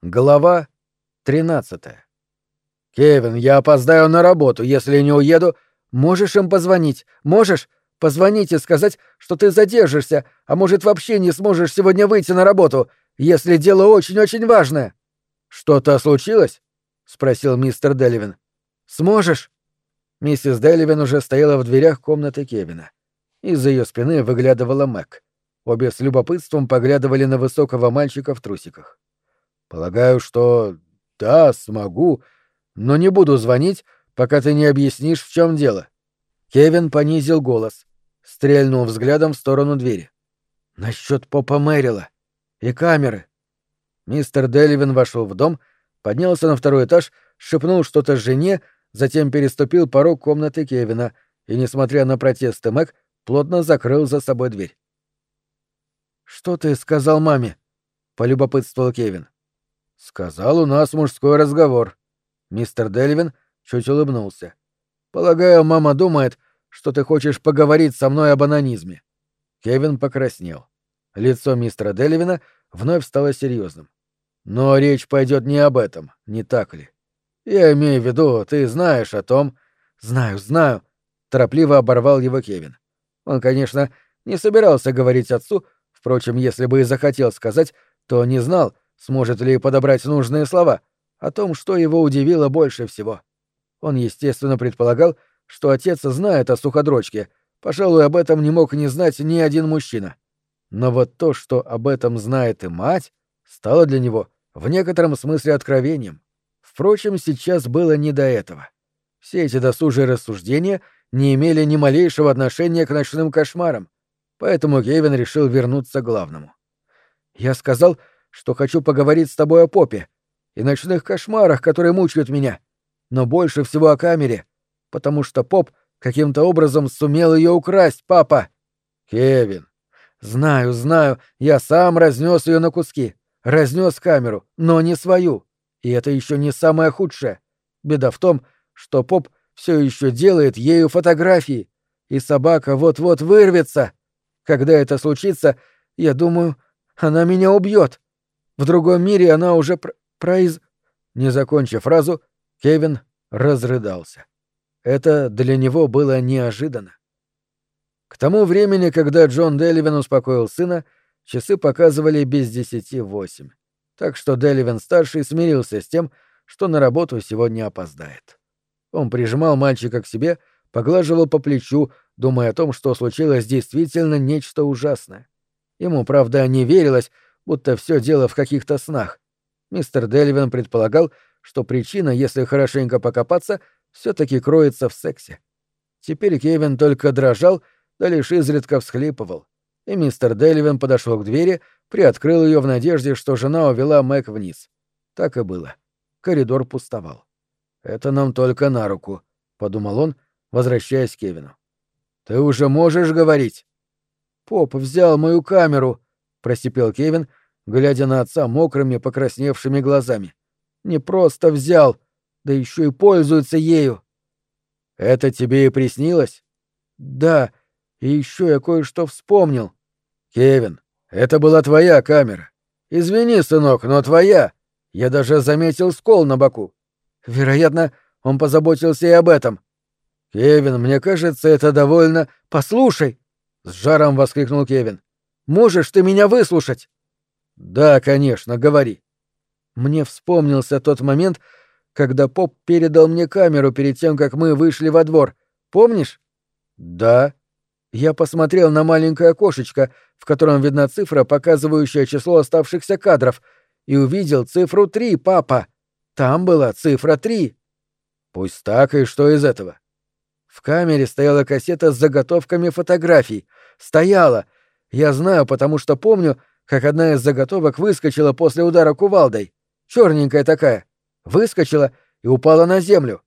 Глава 13. «Кевин, я опоздаю на работу. Если не уеду, можешь им позвонить. Можешь позвонить и сказать, что ты задержишься, а может, вообще не сможешь сегодня выйти на работу, если дело очень-очень важное». «Что-то случилось?» — спросил мистер Деливин. «Сможешь?» Миссис Деливин уже стояла в дверях комнаты Кевина. Из-за ее спины выглядывала Мэг. Обе с любопытством поглядывали на высокого мальчика в трусиках. «Полагаю, что да, смогу, но не буду звонить, пока ты не объяснишь, в чем дело». Кевин понизил голос, стрельнул взглядом в сторону двери. «Насчет попа Мэрила и камеры». Мистер Деливин вошел в дом, поднялся на второй этаж, шепнул что-то жене, затем переступил порог комнаты Кевина и, несмотря на протесты Мэг, плотно закрыл за собой дверь. «Что ты сказал маме?» — полюбопытствовал Кевин. «Сказал, у нас мужской разговор». Мистер Деливин чуть улыбнулся. «Полагаю, мама думает, что ты хочешь поговорить со мной об анонизме». Кевин покраснел. Лицо мистера Деливина вновь стало серьезным. «Но речь пойдет не об этом, не так ли? Я имею в виду, ты знаешь о том...» «Знаю», — торопливо оборвал его Кевин. Он, конечно, не собирался говорить отцу, впрочем, если бы и захотел сказать, то не знал, сможет ли подобрать нужные слова, о том, что его удивило больше всего. Он, естественно, предполагал, что отец знает о суходрочке, пожалуй, об этом не мог не знать ни один мужчина. Но вот то, что об этом знает и мать, стало для него в некотором смысле откровением. Впрочем, сейчас было не до этого. Все эти досужие рассуждения не имели ни малейшего отношения к ночным кошмарам, поэтому Кевин решил вернуться к главному. «Я сказал, что хочу поговорить с тобой о попе и ночных кошмарах, которые мучают меня, но больше всего о камере, потому что поп каким-то образом сумел ее украсть, папа». «Кевин». «Знаю, я сам разнес ее на куски, разнес камеру, но не свою. И это еще не самое худшее. Беда в том, что поп все еще делает ею фотографии, и собака вот-вот вырвется. Когда это случится, я думаю, она меня убьет. В другом мире она уже Не закончив фразу, Кевин разрыдался. Это для него было неожиданно. К тому времени, когда Джон Деливин успокоил сына, часы показывали без 10:08. Так что Деливин-старший смирился с тем, что на работу сегодня опоздает. Он прижимал мальчика к себе, поглаживал по плечу, думая о том, что случилось действительно нечто ужасное. Ему, правда, не верилось, будто все дело в каких-то снах. Мистер Деливин предполагал, что причина, если хорошенько покопаться, все-таки кроется в сексе. Теперь Кевин только дрожал, да лишь изредка всхлипывал, и мистер Деливин подошел к двери, приоткрыл ее в надежде, что жена увела Мэг вниз. Так и было. Коридор пустовал. «Это нам только на руку», — подумал он, возвращаясь к Кевину. «Ты уже можешь говорить?» «Поп взял мою камеру», — просипел Кевин, глядя на отца мокрыми, покрасневшими глазами. «Не просто взял, да еще и пользуется ею». «Это тебе и приснилось?» «Да, и еще я кое-что вспомнил». «Кевин, это была твоя камера. Извини, сынок, но твоя. Я даже заметил скол на боку». «Вероятно, он позаботился и об этом». «Кевин, мне кажется, это довольно...» «Послушай!» — с жаром воскликнул Кевин. «Можешь ты меня выслушать?» «Да, конечно, говори». Мне вспомнился тот момент, когда поп передал мне камеру перед тем, как мы вышли во двор. Помнишь? «Да». Я посмотрел на маленькое окошечко, в котором видна цифра, показывающая число оставшихся кадров, и увидел цифру 3, папа. Там была цифра 3. «Пусть так, и что из этого?» В камере стояла кассета с заготовками фотографий. Стояла. Я знаю, потому что помню, как одна из заготовок выскочила после удара кувалдой. Черненькая такая. Выскочила и упала на землю.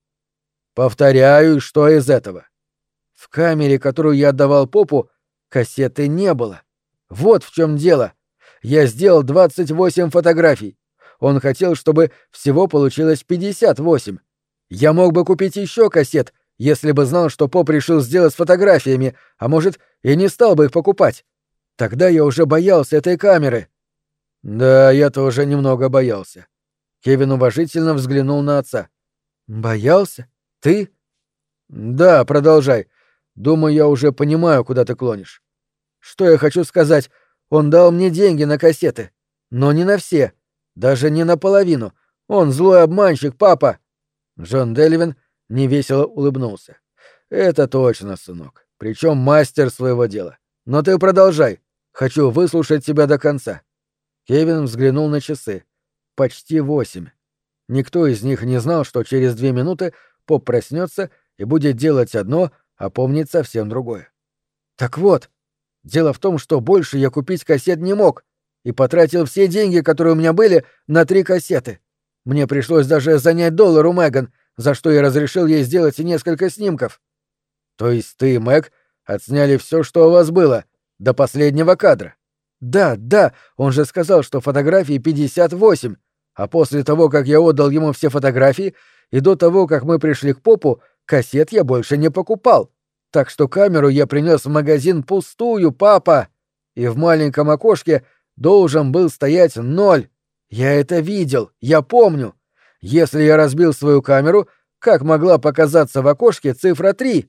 Повторяю, что из этого? В камере, которую я отдавал попу, кассеты не было. Вот в чем дело. Я сделал 28 фотографий. Он хотел, чтобы всего получилось 58. Я мог бы купить еще кассет, если бы знал, что поп решил сделать с фотографиями, а может, и не стал бы их покупать. Тогда я уже боялся этой камеры. Да, я тоже немного боялся. Кевин уважительно взглянул на отца. «Боялся? Ты?» «Да, продолжай. Думаю, я уже понимаю, куда ты клонишь. Что я хочу сказать, он дал мне деньги на кассеты. Но не на все. Даже не наполовину. Он злой обманщик, папа!» Джон Деливин невесело улыбнулся. «Это точно, сынок. Причем мастер своего дела. Но ты продолжай. Хочу выслушать тебя до конца». Кевин взглянул на часы. Почти 8. Никто из них не знал, что через 2 минуты поп проснется и будет делать одно, а помнить совсем другое. «Так вот, дело в том, что больше я купить кассет не мог и потратил все деньги, которые у меня были, на 3 кассеты. Мне пришлось даже занять $1 у Меган, за что я разрешил ей сделать несколько снимков». «То есть ты и Мэг отсняли все, что у вас было, до последнего кадра?» «Да, да, он же сказал, что фотографий 58, а после того, как я отдал ему все фотографии, и до того, как мы пришли к попу, кассет я больше не покупал. Так что камеру я принес в магазин пустую, папа. И в маленьком окошке должен был стоять 0. Я это видел, я помню. Если я разбил свою камеру, как могла показаться в окошке цифра 3?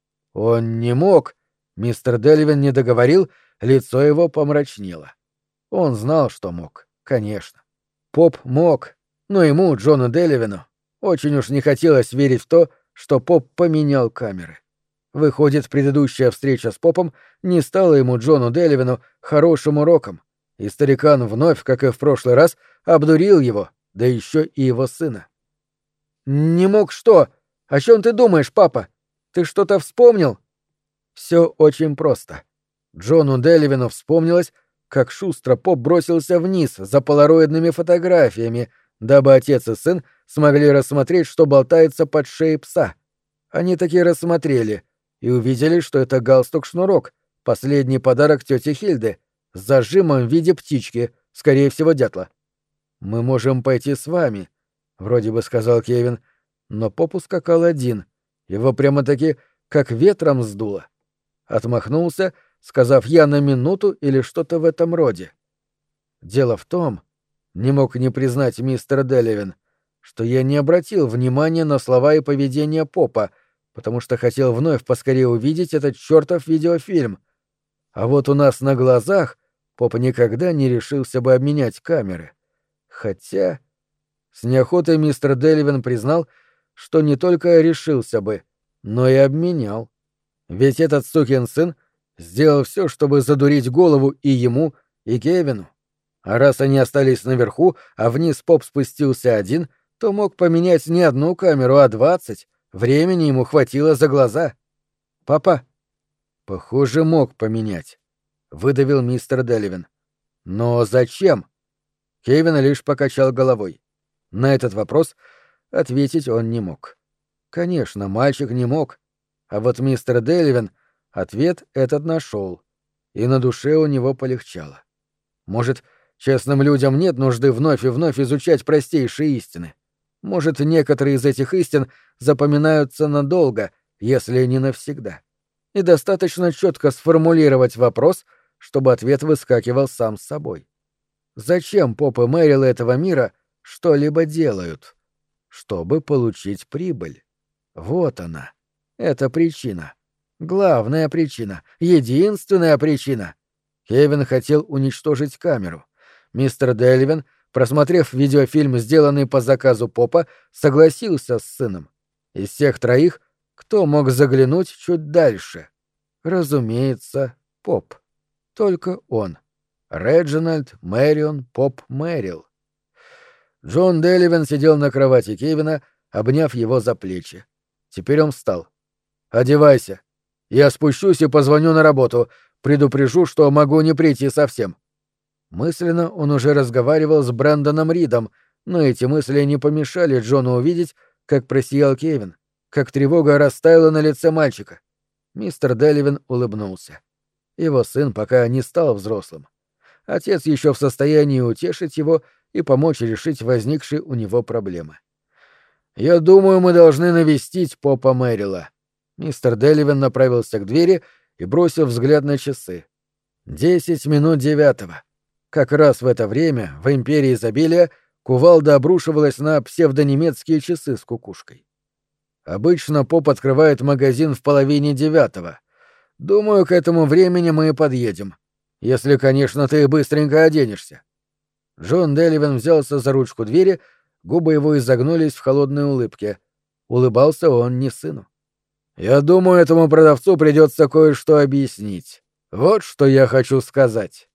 Он не мог. Мистер Деливин не договорил, лицо его помрачнело. Он знал, что мог, конечно. Поп мог, но ему, Джону Деливину, очень уж не хотелось верить в то, что поп поменял камеры. Выходит, предыдущая встреча с попом не стала ему, Джону Деливину, хорошим уроком, и старикан вновь, как и в прошлый раз, обдурил его, да еще и его сына. «Не мог что? О чем ты думаешь, папа? Ты что-то вспомнил?» Все очень просто. Джону Деливину вспомнилось, как шустро поп бросился вниз за полароидными фотографиями, дабы отец и сын смогли рассмотреть, что болтается под шеей пса. Они таки рассмотрели и увидели, что это галстук-шнурок, последний подарок тети Хильды, с зажимом в виде птички, скорее всего, дятла. «Мы можем пойти с вами», — вроде бы сказал Кевин, но поп ускакал один, его прямо-таки как ветром сдуло. Отмахнулся, сказав «я на минуту» или что-то в этом роде. Дело в том, не мог не признать мистер Деливин, что я не обратил внимания на слова и поведение попа, потому что хотел вновь поскорее увидеть этот чертов видеофильм. А вот у нас на глазах поп никогда не решился бы обменять камеры. Хотя... С неохотой мистер Деливин признал, что не только решился бы, но и обменял. Ведь этот сукин сын сделал все, чтобы задурить голову и ему, и Кевину. А раз они остались наверху, а вниз поп спустился один, то мог поменять не одну камеру, а 20. Времени ему хватило за глаза. «Папа?» «Похоже, мог поменять», — выдавил мистер Деливин. «Но зачем?» Кевин лишь покачал головой. На этот вопрос ответить он не мог. Конечно, мальчик не мог. А вот мистер Деливин ответ этот нашел, и на душе у него полегчало. Может, честным людям нет нужды вновь и вновь изучать простейшие истины. Может, некоторые из этих истин запоминаются надолго, если не навсегда. И достаточно четко сформулировать вопрос, чтобы ответ выскакивал сам с собой. Зачем поп и Мэрил этого мира что-либо делают? Чтобы получить прибыль. Вот она. Это причина. Главная причина. Единственная причина. Кевин хотел уничтожить камеру. Мистер Деливин, просмотрев видеофильм, сделанный по заказу попа, согласился с сыном. Из всех троих кто мог заглянуть чуть дальше? Разумеется, поп. Только он. Реджинальд Мэрион Поп Мэрил. Джон Деливин сидел на кровати Кевина, обняв его за плечи. Теперь он встал. «Одевайся. Я спущусь и позвоню на работу. Предупрежу, что могу не прийти совсем». Мысленно он уже разговаривал с Брэндоном Ридом, но эти мысли не помешали Джону увидеть, как просиял Кевин, как тревога растаяла на лице мальчика. Мистер Деливин улыбнулся. Его сын пока не стал взрослым. Отец еще в состоянии утешить его и помочь решить возникшие у него проблемы. «Я думаю, мы должны навестить попа Мэрила». Мистер Деливин направился к двери и бросил взгляд на часы. 10 минут 9. Как раз в это время в Империи изобилия кувалда обрушивалась на псевдонемецкие часы с кукушкой. Обычно поп открывает магазин в 8:30. Думаю, к этому времени мы и подъедем. Если, конечно, ты быстренько оденешься. Джон Деливен взялся за ручку двери, губы его изогнулись в холодной улыбке. Улыбался он не сыну. «Я думаю, этому продавцу придется кое-что объяснить. Вот что я хочу сказать».